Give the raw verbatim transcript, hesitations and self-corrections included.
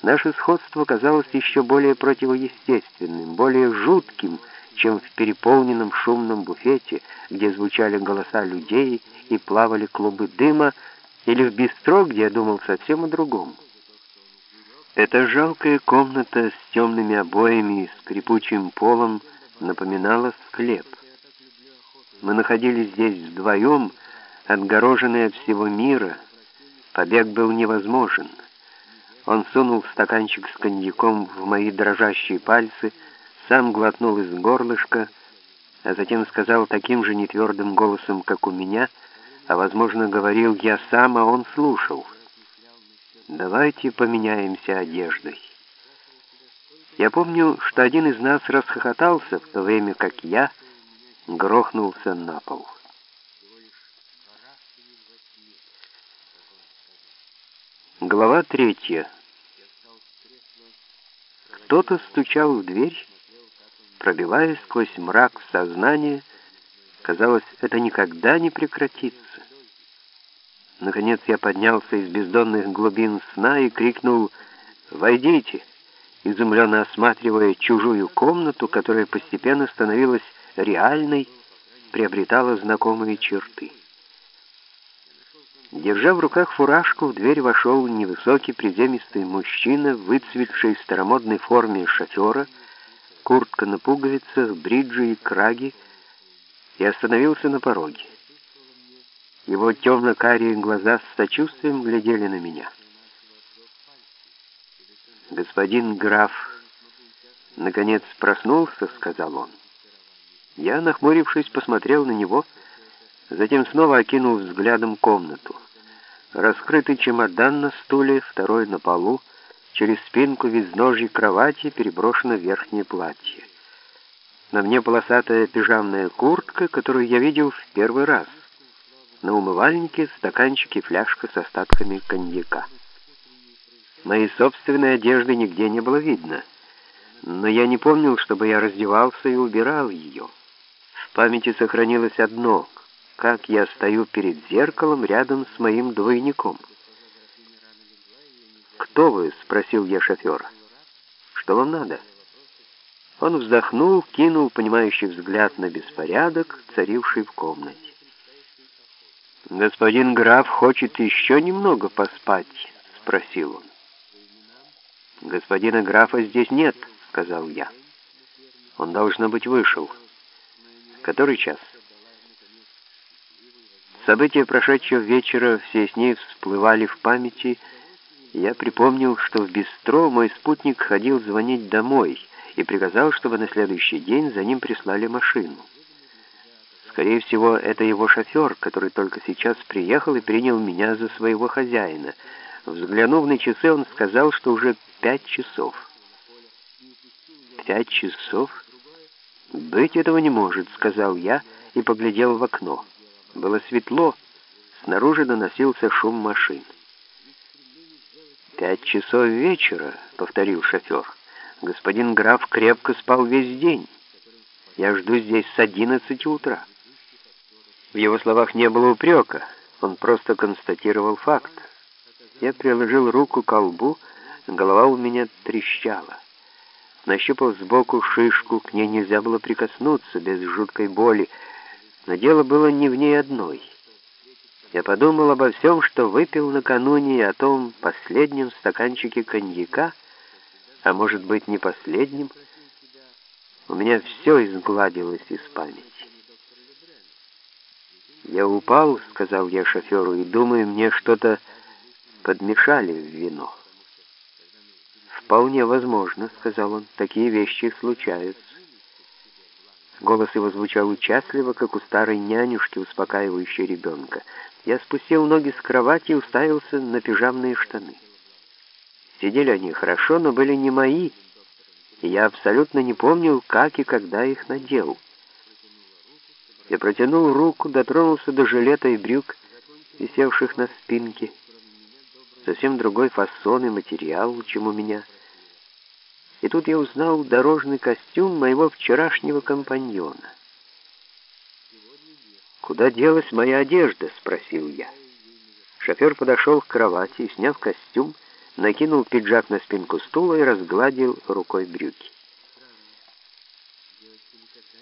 Наше сходство казалось еще более противоестественным, более жутким, чем в переполненном шумном буфете, где звучали голоса людей и плавали клубы дыма, или в бистро, где я думал совсем о другом. Эта жалкая комната с темными обоями и скрипучим полом напоминала склеп. Мы находились здесь вдвоем, отгороженные от всего мира. Побег был невозможен. Он сунул стаканчик с коньяком в мои дрожащие пальцы, сам глотнул из горлышка, а затем сказал таким же нетвердым голосом, как у меня, а, возможно, говорил я сам, а он слушал: «Давайте поменяемся одеждой». Я помню, что один из нас расхохотался, в то время как я грохнулся на пол. Глава третья. Кто-то стучал в дверь, пробиваясь сквозь мрак в сознание. Казалось, это никогда не прекратится. Наконец я поднялся из бездонных глубин сна и крикнул: «Войдите!», изумленно осматривая чужую комнату, которая постепенно становилась реальной, приобретала знакомые черты. Держа в руках фуражку, в дверь вошел невысокий приземистый мужчина в выцветшей старомодной форме шофера, куртка на пуговицах, бриджи и краги, и остановился на пороге. Его темно-карие глаза с сочувствием глядели на меня. «Господин граф, наконец проснулся», — сказал он. Я, нахмурившись, посмотрел на него, затем снова окинул взглядом комнату. Раскрытый чемодан на стуле, второй на полу, через спинку в изножье кровати переброшено верхнее платье. На мне полосатая пижамная куртка, которую я видел в первый раз. На умывальнике стаканчик и фляжка с остатками коньяка. Моей собственной одежды нигде не было видно, но я не помнил, чтобы я раздевался и убирал ее. В памяти сохранилось одно: как я стою перед зеркалом рядом с моим двойником. «Кто вы?» — спросил я шофера. «Что вам надо?» Он вздохнул, кинул понимающий взгляд на беспорядок, царивший в комнате. «Господин граф хочет еще немного поспать?» — спросил он. «Господина графа здесь нет», — сказал я. «Он, должно быть, вышел. Который час?» События прошедшего вечера все яснее всплывали в памяти. Я припомнил, что в бистро мой спутник ходил звонить домой и приказал, чтобы на следующий день за ним прислали машину. Скорее всего, это его шофер, который только сейчас приехал и принял меня за своего хозяина. Взглянув на часы, он сказал, что уже пять часов. «Пять часов? Быть этого не может», — сказал я и поглядел в окно. Было светло, снаружи доносился шум машин. «Пять часов вечера», — повторил шофер. «Господин граф крепко спал весь день. Я жду здесь с одиннадцати утра». В его словах не было упрека, он просто констатировал факт. Я приложил руку к лбу, голова у меня трещала. Нащупал сбоку шишку, к ней нельзя было прикоснуться без жуткой боли, но дело было не в ней одной. Я подумал обо всем, что выпил накануне, и о том последнем стаканчике коньяка, а может быть, не последнем. У меня все изгладилось из памяти. «Я упал», — сказал я шоферу, — «и думаю, мне что-то подмешали в вино». «Вполне возможно», — сказал он, — «такие вещи случаются». Голос его звучал участливо, как у старой нянюшки, успокаивающей ребенка. Я спустил ноги с кровати и уставился на пижамные штаны. Сидели они хорошо, но были не мои, и я абсолютно не помнил, как и когда их надел. Я протянул руку, дотронулся до жилета и брюк, висевших на спинке. Совсем другой фасон и материал, чем у меня. И тут я узнал дорожный костюм моего вчерашнего компаньона. «Куда делась моя одежда?» — спросил я. Шофер подошел к кровати и, сняв костюм, накинул пиджак на спинку стула и разгладил рукой брюки.